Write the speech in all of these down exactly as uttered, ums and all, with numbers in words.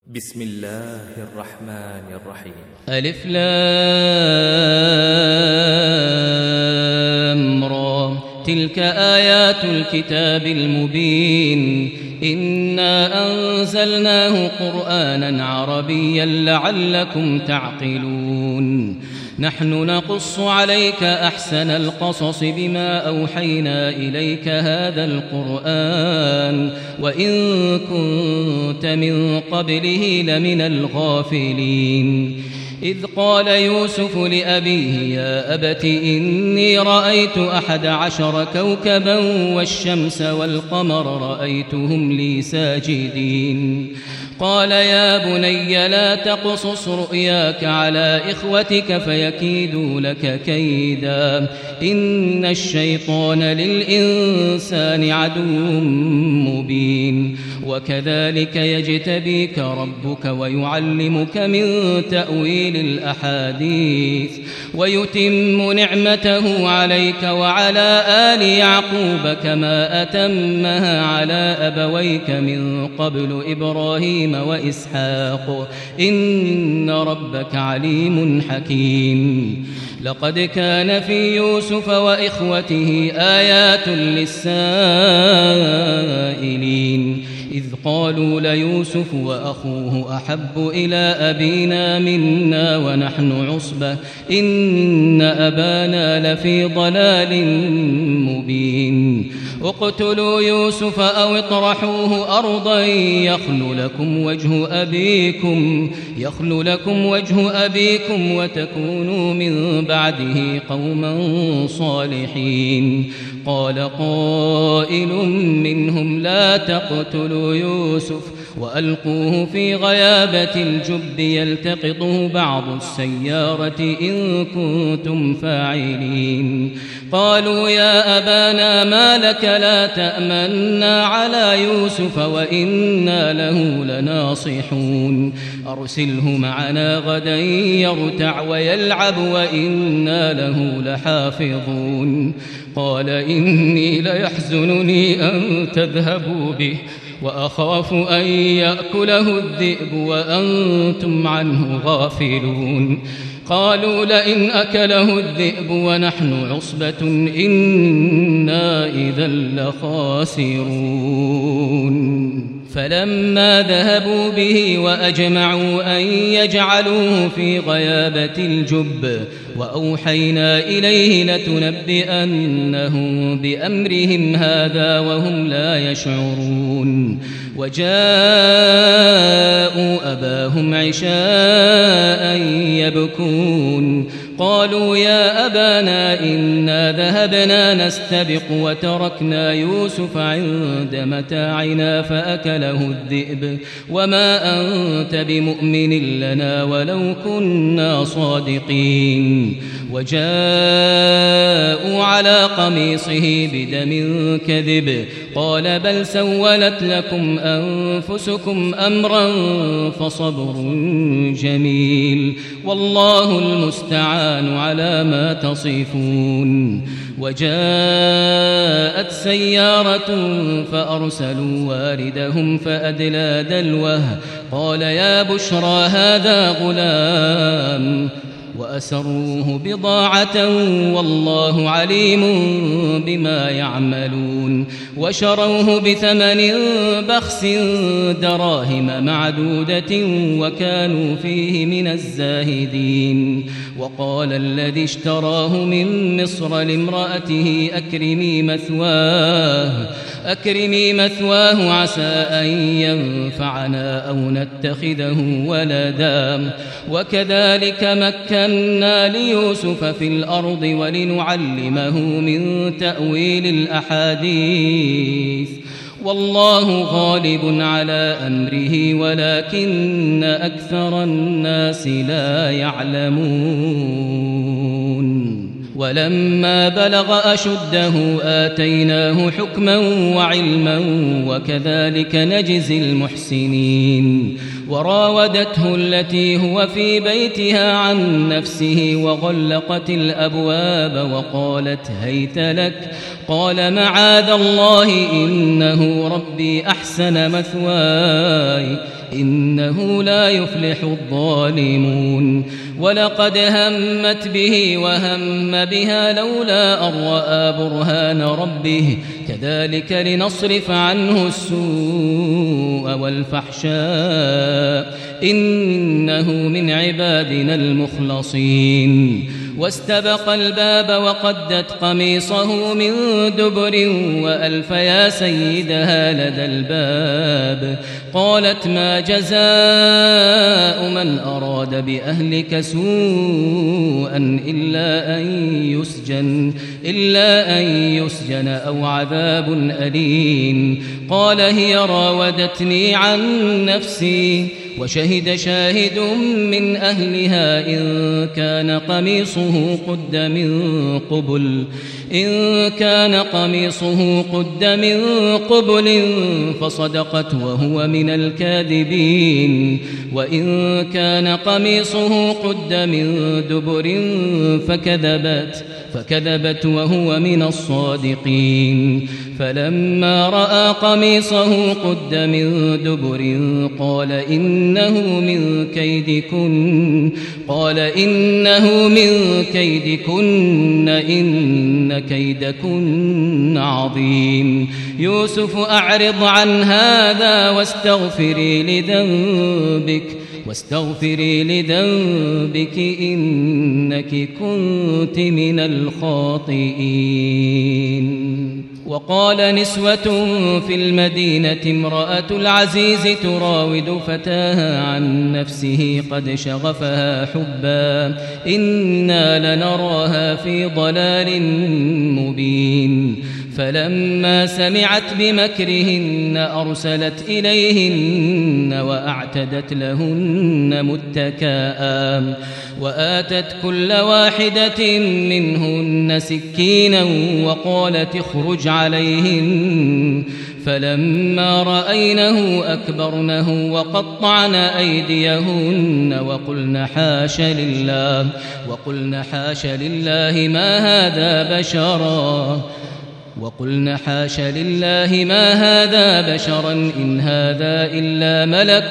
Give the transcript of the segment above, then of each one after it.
بسم الله الرحمن الرحيم. ألف لام را تلك آيات الكتاب المبين إنا أنزلناه قرآنا عربيا لعلكم تعقلون نحن نقص عليك أحسن القصص بما أوحينا إليك هذا القرآن وإن كنت من قبله لمن الغافلين إذ قال يوسف لأبيه يا أبت إني رأيت أحد عشر كوكبا والشمس والقمر رأيتهم لي ساجدين قال يا بني لا تقصص رؤياك على إخوتك فيكيدوا لك كيدا إن الشيطان للإنسان عدو مبين وكذلك يجتبيك ربك ويعلمك من تأويل الأحاديث ويتم نعمته عليك وعلى آل يعقوب كما أتمها على أبويك من قبل إبراهيم وإسحاق إن ربك عليم حكيم لقد كان في يوسف وإخوته آيات للسائلين إذ قالوا ليوسف وأخوه أحب إلى أبينا منا ونحن عصبة إن أبانا لفي ضلال مبين اقتلوا يوسف أو اطرحوه أرضا يخل لكم وجه أبيكم يخل لكم وجه أبيكم وتكونوا من بعده قوما صالحين قال قائل منهم لا تقتلوا يوسف وألقوه في غيابة الجب يلتقطه بعض السيارة إن كنتم فاعلين قالوا يا أبانا ما لك لا تأمنا على يوسف وإنا له لناصحون أرسله معنا غدا يرتع ويلعب وإنا له لحافظون قال إني ليحزنني أن تذهبوا به وأخاف أن يأكله الذئب وأنتم عنه غافلون قالوا لئن أكله الذئب ونحن عصبة إنا إذا لخاسرون فلما ذهبوا به وأجمعوا أن يجعلوه في غيابة الجب وأوحينا إليه لتنبئنهم بأمرهم هذا وهم لا يشعرون وجاءوا أباهم عشاء يبكون قالوا يا أبانا إنا ذهبنا نستبق وتركنا يوسف عند متاعنا فأكله الذئب وما أنت بمؤمن لنا ولو كنا صادقين وجاءوا على قميصه بدم كذب قال بل سولت لكم أنفسكم أمرا فصبر جميل والله المستعان على ما تصفون وجاءت سيارة فأرسلوا واردهم فأدلى دلوه قال يا بشرى هذا غلام وأسروه بضاعة والله عليم بما يعملون وشروه بثمن بخس دراهم معدودة وكانوا فيه من الزاهدين وقال الذي اشتراه من مصر لامرأته أكرمي مثواه أكرمي مثواه عسى أن ينفعنا أو نتخذه ولدا وكذلك مكنا ليوسف في الأرض ولنعلمه من تأويل الأحاديث والله غالب على أمره ولكن أكثر الناس لا يعلمون ولما بلغ أشده آتيناه حكما وعلما وكذلك نجزي المحسنين وراودته التي هو في بيتها عن نفسه وغلقت الأبواب وقالت هيت لك قال معاذ الله إنه ربي أحسن مثواي إنه لا يفلح الظالمون ولقد همت به وهم بها لولا أن رأى برهان ربه كذلك لنصرف عنه السوء والفحشاء إنه من عبادنا المخلصين واستبق الباب وقدت قميصه من دبر وألف يا سيدها لدى الباب قالت ما جزاء من أراد بأهلك سوءا إلا أن يسجن إلا أن يسجن أو عذاب أليم قال هي راودتني عن نفسي وشهد شاهد من أهلها إن كان قميصه قد من قبل إن كان قميصه قد من قبل فصدقت وهو من الكاذبين وإن كان قميصه قد من دبر فكذبت فكذبت وهو من الصادقين فلما رأى قميصه قد من دبر قال إنه من كيدكن قال إنه من كيدكن إن كيدكن عظيم يوسف أعرض عن هذا واستغفري لذنبك واستغفري لذنبك إنك كنت من الخاطئين وقال نسوة في المدينة امرأة العزيز تراود فتاها عن نفسه قد شغفها حبا إنا لنراها في ضلال مبين فلما سمعت بمكرهن أرسلت إليهن وأعتدت لهن متكاء وآتت كل واحدة منهن سكينا وقالت اخرج عليهن فلما رأينه أكبرنه وقطعن أيديهن وقلن حاش لله وقلن حاش لله ما هذا بشرا وقلن حاش لله ما هذا بشرا إن هذا إلا ملك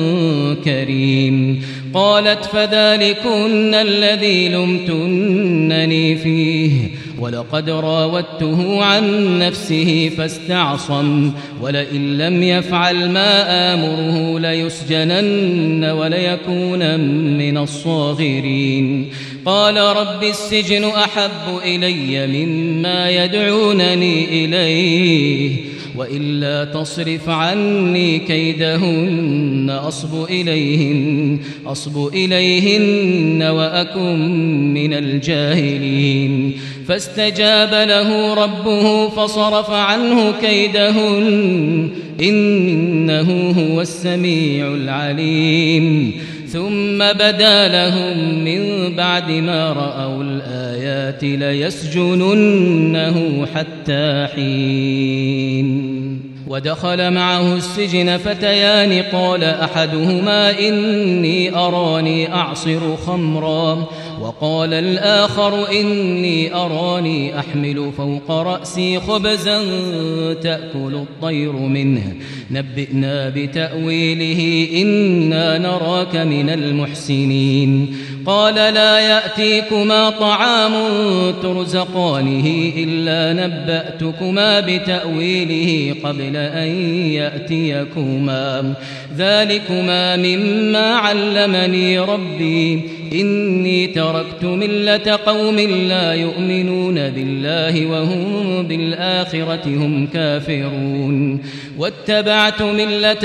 كريم قالت فذلكن الذي لمتنني فيه ولقد راودته عن نفسه فاستعصم ولئن لم يفعل ما آمره ليسجنن وليكون من الصاغرين قال رب السجن أحب إلي مما يدعونني إليه وإلا تصرف عني كيدهن أصب إليهن أصب إليهن وأكن من الجاهلين فاستجاب له ربه فصرف عنه كيدهن إنه هو السميع العليم ثم بدا لهم من بعد ما رأوا الآيات ليسجننه حتى حين ودخل معه السجن فتيان قال أحدهما إني أراني أعصر خمرا وقال الآخر إني أراني أحمل فوق رأسي خبزا تأكل الطير منه نبئنا بتأويله إنا نراك من المحسنين قال لا يأتيكما طعام ترزقانه إلا نبأتكما بتأويله قبل أن يأتيكما ذلكما مما علمني ربي إني تركت ملة قوم لا يؤمنون بالله وهم بالآخرة هم كافرون واتبعت ملة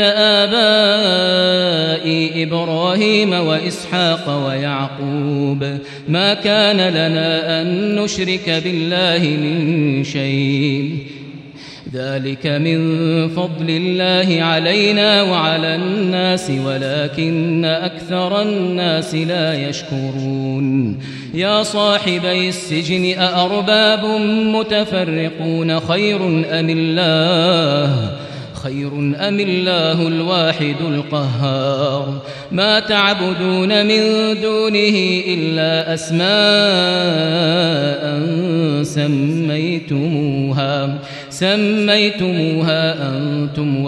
آبائي إبراهيم وإسحاق ويعقوب ما كان لنا أن نشرك بالله من شيء ذلك من فضل الله علينا وعلى الناس ولكن أكثر الناس لا يشكرون يا صاحبي السجن أأرباب متفرقون خير أم الله خير أم الله الواحد القهار ما تعبدون من دونه إلا أسماء سميتموها سميتموها أنتم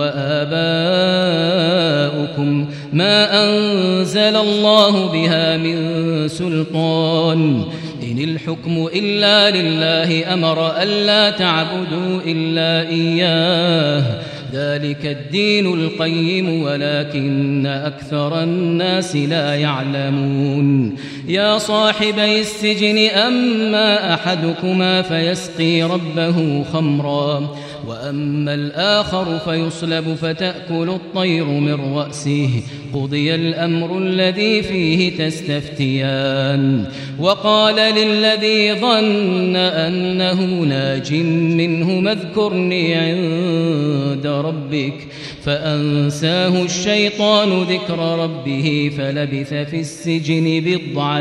وآباؤكم ما أنزل الله بها من سلطان إن الحكم إلا لله أمر ألا تعبدوا إلا إياه ذلك الدين القيم ولكن أكثر الناس لا يعلمون يا صاحبي السجن أما أحدكما فيسقي ربه خمرا وأما الآخر فيصلب فتأكل الطير من رأسه قضي الأمر الذي فيه تستفتيان وقال للذي ظن أنه ناج منه اذكرني عند ربك فأنساه الشيطان ذكر ربه فلبث في السجن بضع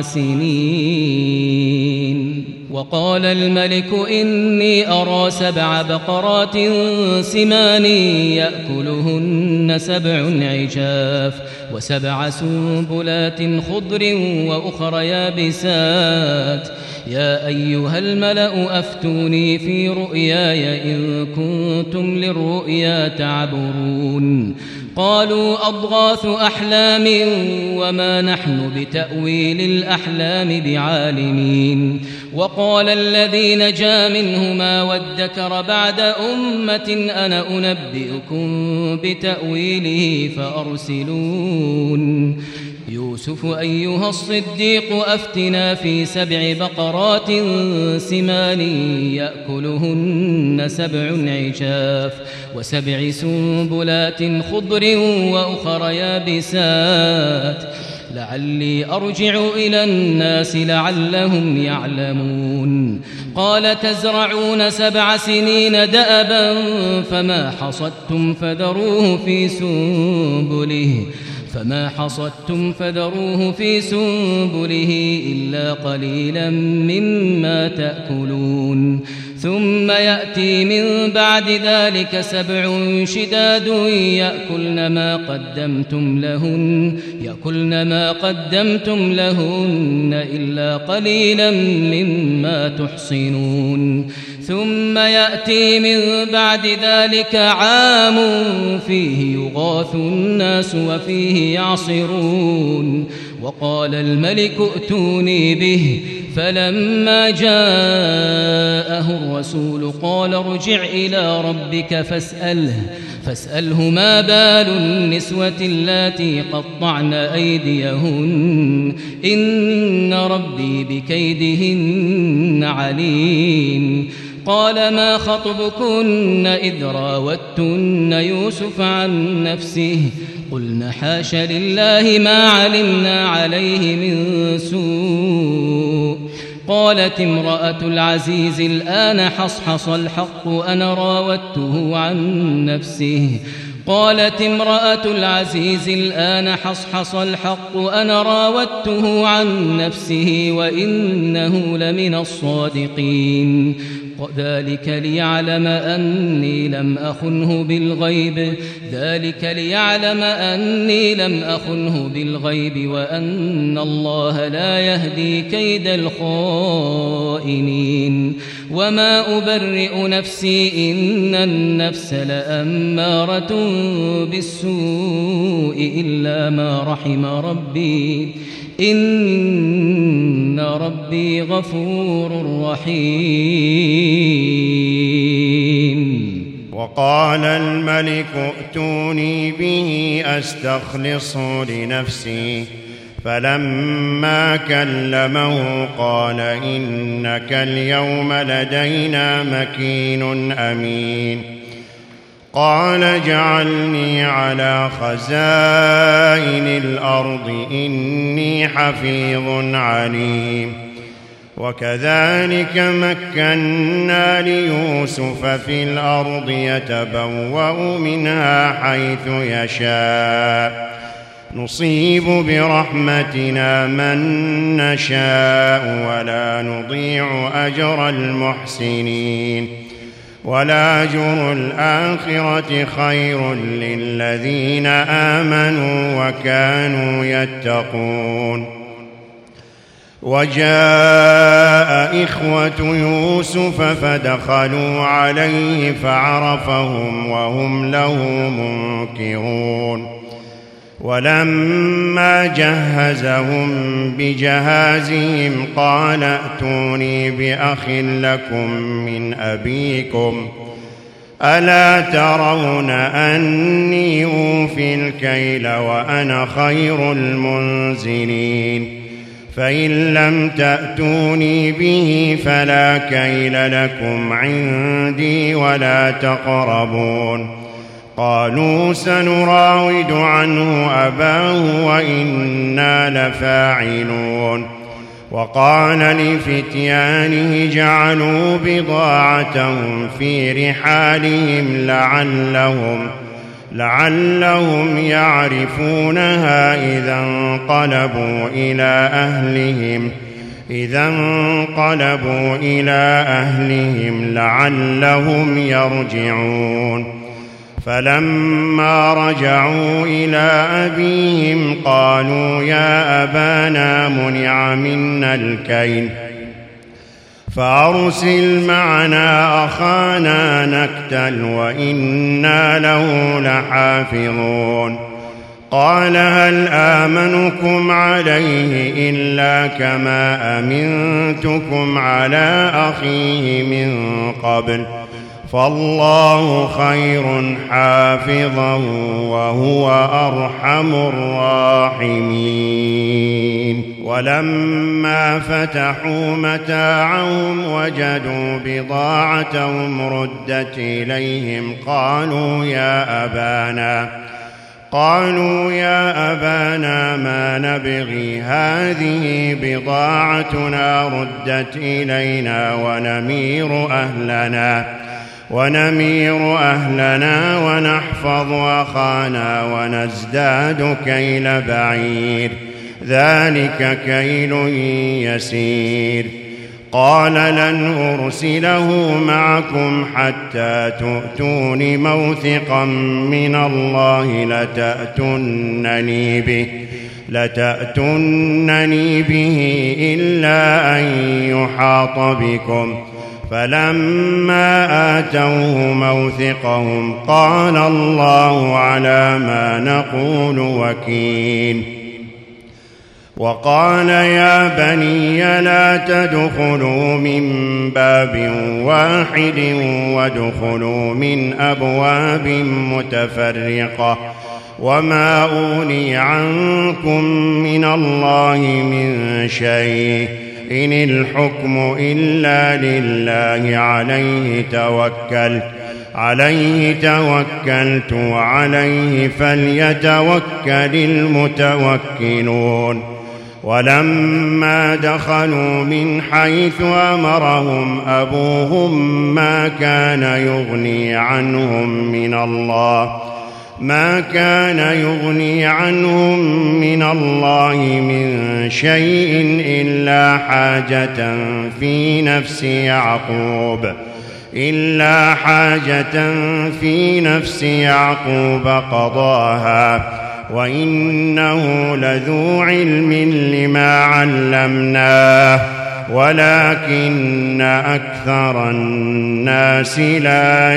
سنين وقال الملك إني أرى سبع بقرات سمان يأكلهن سبع عجاف وسبع سنبلات خضر وأخر يابسات يا أيها الملأ أفتوني في رؤياي إن كنتم للرؤيا تعبرون قالوا أضغاث أحلام وما نحن بتأويل الأحلام بعالمين وقال الذي نجا منهما وادكر بعد أمة أنا أنبئكم بتأويله فأرسلون يوسف أيها الصديق أفتنا في سبع بقرات سمان يأكلهن سبع عجاف وسبع سنبلات خضر وأخر يابسات لعلي أرجع إلى الناس لعلهم يعلمون قال تزرعون سبع سنين دأبا فما حصدتم فذروه في سنبله فما حصدتم فذروه في سنبله إلا قليلا مما تأكلون ثم يأتي من بعد ذلك سبع شداد يأكلن ما قدمتم لهن يأكلن ما قدمتم لهن إلا قليلا مما تحصنون ثم يأتي من بعد ذلك عام فيه يغاث الناس وفيه يعصرون وقال الملك ائتوني به فلما جاءه الرسول قال ارجع إلى ربك فاسأله فاسأله ما بال النسوة اللاتي قطعن أيديهن إن ربي بكيدهن عليم قال ما خطبكن إذ راوتن يوسف عن نفسه قلنا حاش لله ما علمنا عليه من سوء قالت امرأة العزيز الآن حصحص الحق أنا راودته عن نفسه قالت امرأة العزيز الآن حصحص الحق أنا راودته عن نفسه وإنه لمن الصادقين ذلك ليعلم أني لم أخنه بالغيب ذلك ليعلم أني لم أخنه بالغيب وأن الله لا يهدي كيد الخائنين وما أبرئ نفسي إن النفس لأمارة بالسوء إلا ما رحم ربي إن ربي غفور رحيم وقال الملك ائتوني به أستخلصه لنفسي فلما كلمه قال إنك اليوم لدينا مكين أمين قال اجعلني على خزائن الأرض إني حفيظ عليم وكذلك مكنا ليوسف في الأرض يتبوأ منها حيث يشاء نصيب برحمتنا من نشاء ولا نضيع أجر المحسنين ولأجر الآخرة خير للذين آمنوا وكانوا يتقون. وجاء إخوة يوسف فدخلوا عليه فعرفهم وهم له منكرون. ولما جهزهم بجهازهم قال ائتوني بأخ لكم من أبيكم ألا ترون أني أوفي الكيل وأنا خير المنزلين فإن لم تأتوني به فلا كيل لكم عندي ولا تقربون. قالوا سنراود عنه أباه وإنا لفاعلون. وقال لفتيانه جعلوا بضاعتهم في رحالهم لعلهم لعلهم يعرفونها إذا انقلبوا إلى أهلهم إذا انقلبوا إلى أهلهم لعلهم يرجعون. فلما رجعوا إلى أبيهم قالوا يا أبانا منع منا الكيل فأرسل معنا أخانا نكتل وإنا له لحافظون. قال هل آمنكم عليه إلا كما أمنتكم على أخيه من قبل فالله خير حافظا وهو أرحم الراحمين. ولما فتحوا متاعهم وجدوا بضاعتهم ردت إليهم قالوا يا أبانا قالوا يا أبانا ما نبغي هذه بضاعتنا ردت إلينا ونمير أهلنا ونمير أهلنا ونحفظ أخانا ونزداد كيل بعير ذلك كيل يسير. قال لن أرسله معكم حتى تؤتون موثقا من الله لتأتونني به لتأتونني به إلا أن يحاط بكم. فلما آتوه موثقهم قال الله على ما نقول وكيل. وقال يا بني لا تدخلوا من باب واحد وادخلوا من أبواب متفرقة وما أغني عنكم من الله من شيء إن الحكم إلا لله عليه توكلت عليه توكلت وعليه فليتوكل المتوكلون. ولما دخلوا من حيث أمرهم أبوهم ما كان يغني عنهم من الله ما كان يغني عنهم من الله من شيء إلا حاجة في نفس يعقوب إلا حاجة في نفس يعقوب قضاها وإنه لذو علم لما علمناه ولكن أكثر الناس لا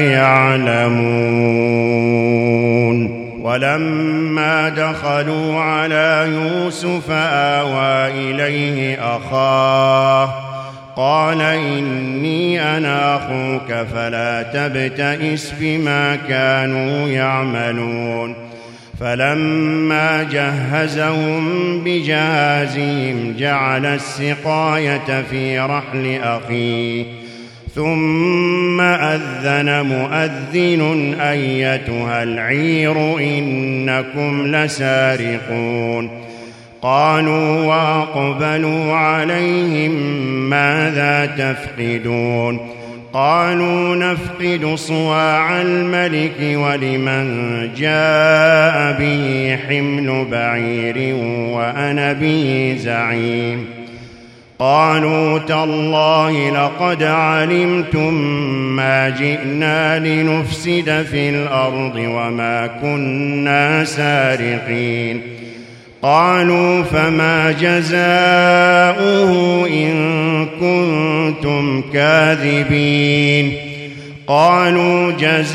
يعلمون. ولما دخلوا على يوسف آوى إليه أخاه قال إني أنا أخوك فلا تبتئس بما كانوا يعملون. فلما جهزهم بجهازهم جعل السقاية في رحل أخيه ثم أذن مؤذن أيتها العير إنكم لسارقون. قالوا وأقبلوا عليهم ماذا تفقدون قالوا نفقد صواع الملك ولمن جاء به حمل بعير وأنا به زعيم. قالوا تالله لقد علمتم ما جئنا لنفسد في الأرض وما كنا سارقين. قالوا فما جزاؤه إن كنتم كاذبين. قالوا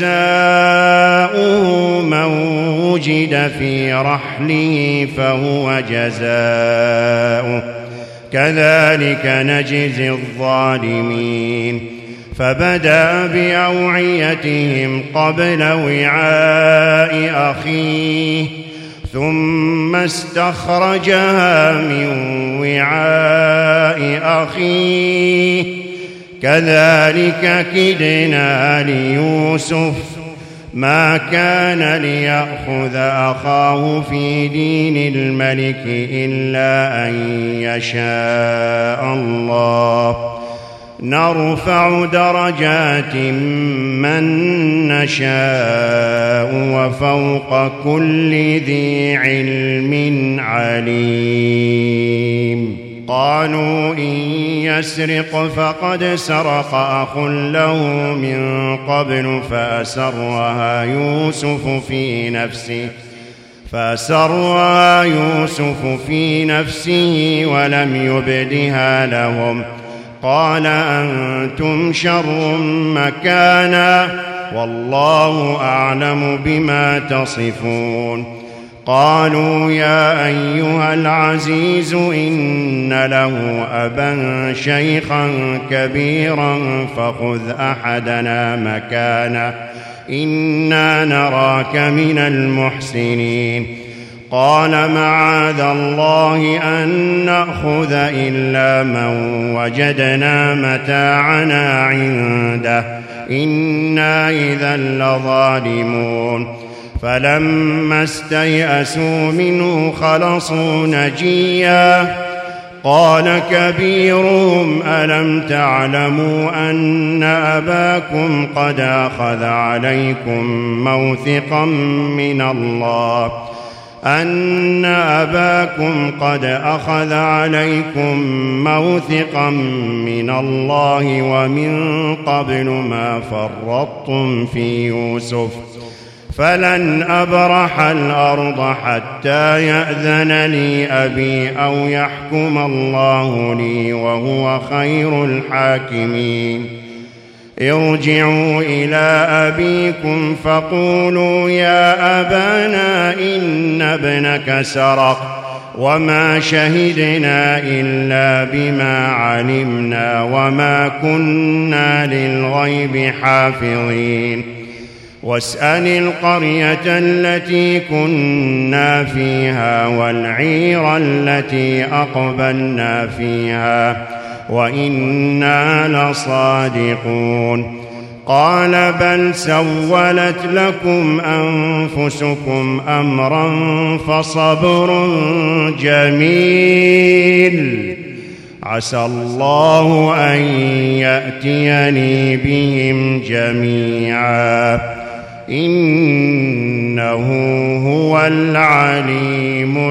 جزاؤه من وجد في رحله فهو جزاؤه كذلك نجزي الظالمين. فبدأ بأوعيتهم قبل وعاء أخيه ثم استخرجها من وعاء أخيه كذلك كدنا ليوسف ما كان ليأخذ أخاه في دين الملك إلا أن يشاء الله نرفع درجات من نشاء وفوق كل ذي علم عليم. قالوا إن يسرق فقد سرق أخ له من قبل فأسرها يوسف في نفسه فأسرها يوسف في نفسه ولم يبدها لهم. قال أنتم شر مكانا والله أعلم بما تصفون. قالوا يا أيها العزيز إن له أبا شيخا كبيرا فخذ أحدنا مكانه إنا نراك من المحسنين. قال معاذ الله أن نأخذ إلا من وجدنا متاعنا عنده إنا إذا لظالمون. فلما استيئسوا منه خلصوا نجيا. قال كبيرهم ألم تعلموا أن أباكم قد أخذ عليكم موثقا من الله أن أباكم قد أخذ عليكم موثقا من الله ومن قبل ما فرطتم في يوسف فلن أبرح الأرض حتى يأذن لي أبي أو يحكم الله لي وهو خير الحاكمين. ارجعوا إلى أبيكم فقولوا يا أبانا إن ابنك سرق وما شهدنا إلا بما علمنا وما كنا للغيب حافظين. واسأل القرية التي كنا فيها والعير التي أقبلنا فيها وإنا لصادقون. قال بل سولت لكم أنفسكم أمرا فصبر جميل عسى الله أن يأتيني بهم جميعا إنه هو العليم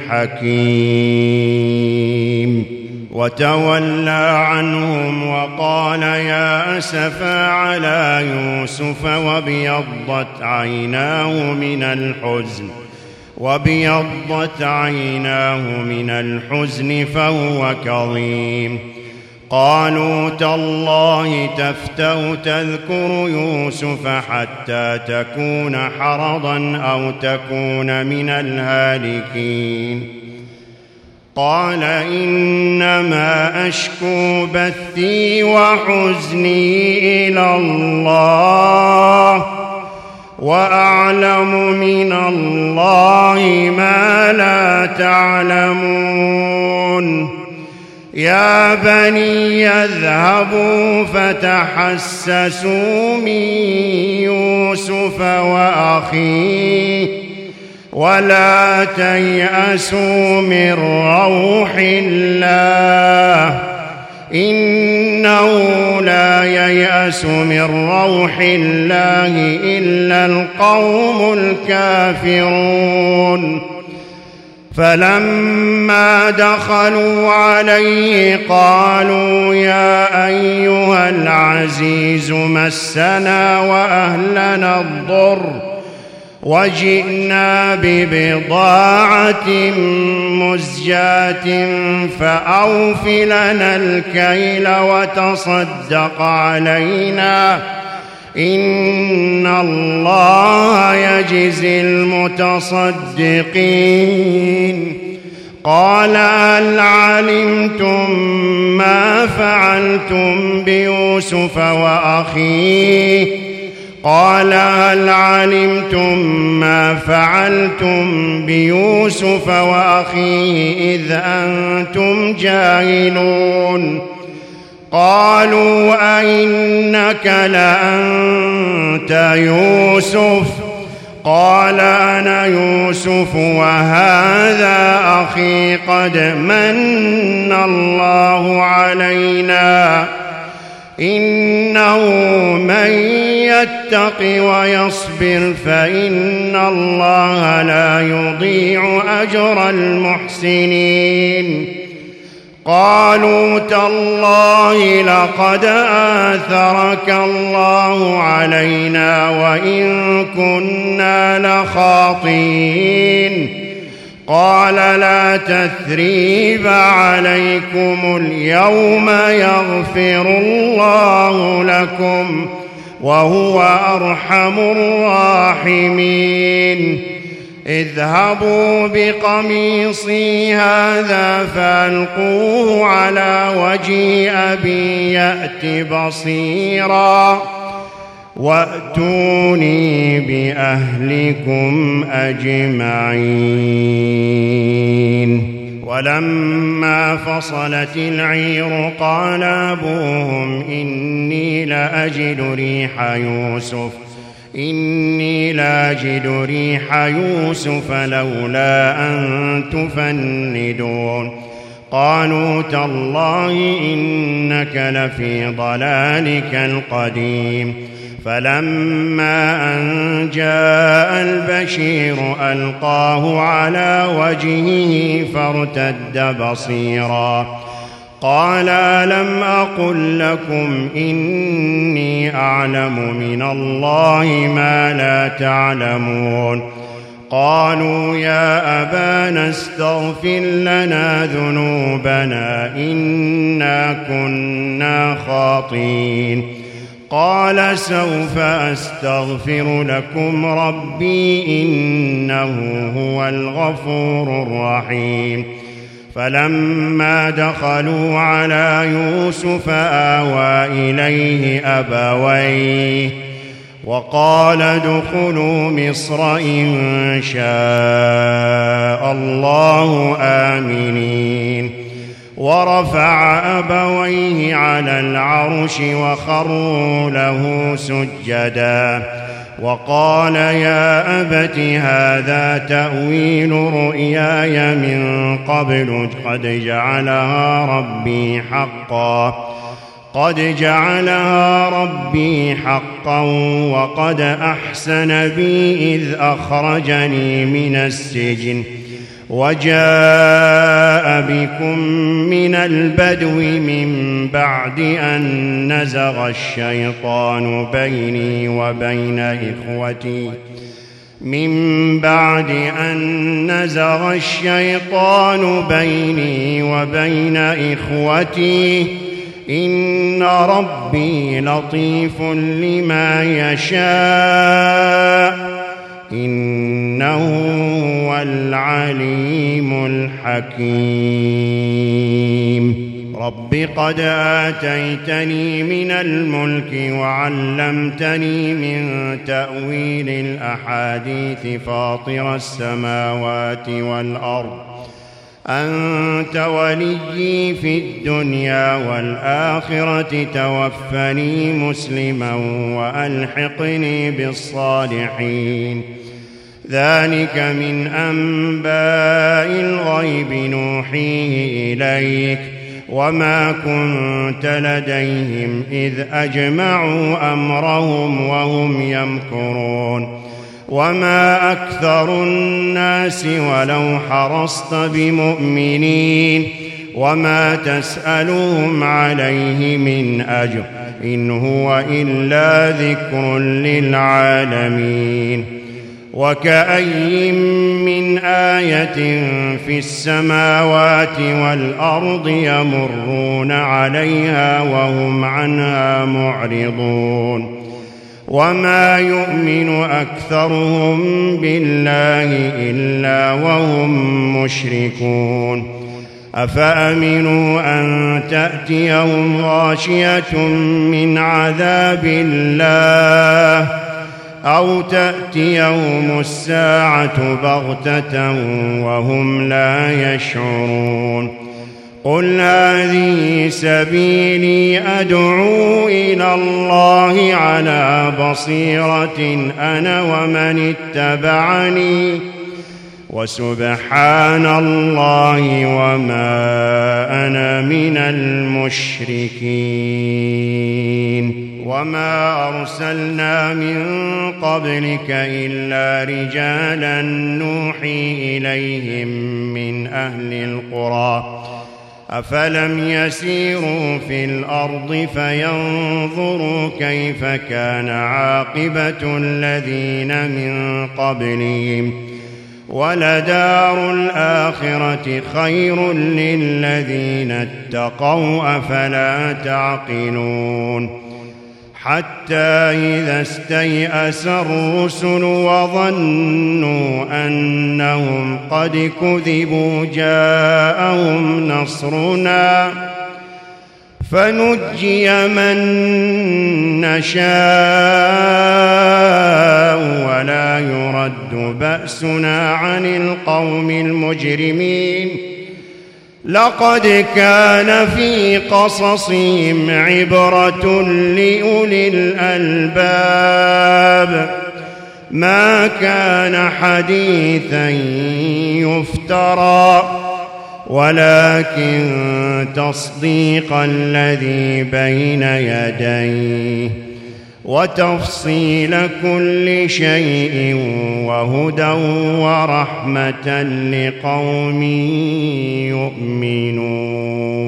الحكيم. وتولى عنهم وقال يا أسفا على يوسف وابيضت عيناه من الحزن وابيضت عيناه من الحزن فهو كظيم. قالوا تالله تفتأ تذكر يوسف حتى تكون حرضا أو تكون من الهالكين. قال إنما أشكو بثي وحزني إلى الله وأعلم من الله ما لا تعلمون. يا بني اذهبوا فتحسسوا من يوسف وأخيه ولا تيأسوا من روح الله إنه لا ييأس من روح الله إلا القوم الكافرون. فلما دخلوا عليه قالوا يا أيها العزيز مسنا وأهلنا الضر وجئنا ببضاعة مزجاة فأوف لنا الكيل وتصدق علينا إن الله يجزي المتصدقين. قال هل علمتم ما فعلتم بيوسف وأخيه قال هل علمتم ما فعلتم بيوسف وأخيه إذ أنتم جاهلون قالوا أئنك لأنت يوسف قال أنا يوسف وهذا أخي قد من الله علينا إنه من يتق ويصبر فإن الله لا يضيع أجر المحسنين. قالوا تالله لقد آثرك الله علينا وإن كنا لخاطئين قال لا تثريب عليكم اليوم يغفر الله لكم وهو أرحم الراحمين. اذهبوا بقميصي هذا فألقوه على وجه أبي يأت بصيرا وأتوني بأهلكم أجمعين. ولما فصلت العير قال أبوهم إني لأجد ريح يوسف إني لأجد ريح يوسف لولا أن تفندون قالوا تالله إنك لفي ضلالك القديم. فلما أن جاء البشير ألقاه على وجهه فارتد بصيرا قال ألم أقل لكم إني أعلم من الله ما لا تعلمون قالوا يا أبانا استغفر لنا ذنوبنا إنا كنا خاطئين قال سوف أستغفر لكم ربي إنه هو الغفور الرحيم. فلما دخلوا على يوسف آوى إليه أبويه وقال ادخلوا مصر إن شاء الله آمنين. ورفع أبويه على العرش وخروا له سجدا وقال يا أبت هذا تأويل رؤياي من قبل قد جعلها ربي حقا قد جعلها ربي حقا وقد أحسن بي إذ أخرجني من السجن وجاء بكم من البدو من بعد أن نزغ الشيطان بيني وبين إخوتي من بعد أن نزغ الشيطان بيني وبين إخوتي إن ربي لطيف لما يشاء إنه هو العليم الحكيم. رب قد آتيتني من الملك وعلمتني من تأويل الأحاديث فاطر السماوات والأرض أنت وليي في الدنيا والآخرة توفني مسلما وألحقني بالصالحين. ذلك من أنباء الغيب نوحيه إليك وما كنت لديهم إذ أجمعوا أمرهم وهم يمكرون وما أكثر الناس ولو حرصت بمؤمنين وما تسألهم عليه من أجر إن هو إلا ذكر للعالمين. وكأي من آية في السماوات والأرض يمرون عليها وهم عنها معرضون وما يؤمن أكثرهم بالله إلا وهم مشركون. أفأمنوا أن تأتيهم غاشية من عذاب الله أو تأتيهم الساعة بغتة وهم لا يشعرون. قل هذه سبيلي أدعو إلى الله على بصيرة أنا ومن اتبعني وسبحان الله وما أنا من المشركين. وما أرسلنا من قبلك إلا رجالا نوحي إليهم من أهل القرى أفلم يسيروا في الأرض فينظروا كيف كان عاقبة الذين من قبلهم ولدار الآخرة خير للذين اتقوا أفلا تعقلون. حتى إذا استيأس الرسل وظنوا أنهم قد كذبوا جاءهم نصرنا فنجي من نشاء ولا يرد بأسنا عن القوم المجرمين. لقد كان في قصصهم عبرة لأولي الألباب ما كان حديثا يفترى ولكن تصديق الذي بين يديه وتفصيل كل شيء وهدى ورحمة لقوم يؤمنون.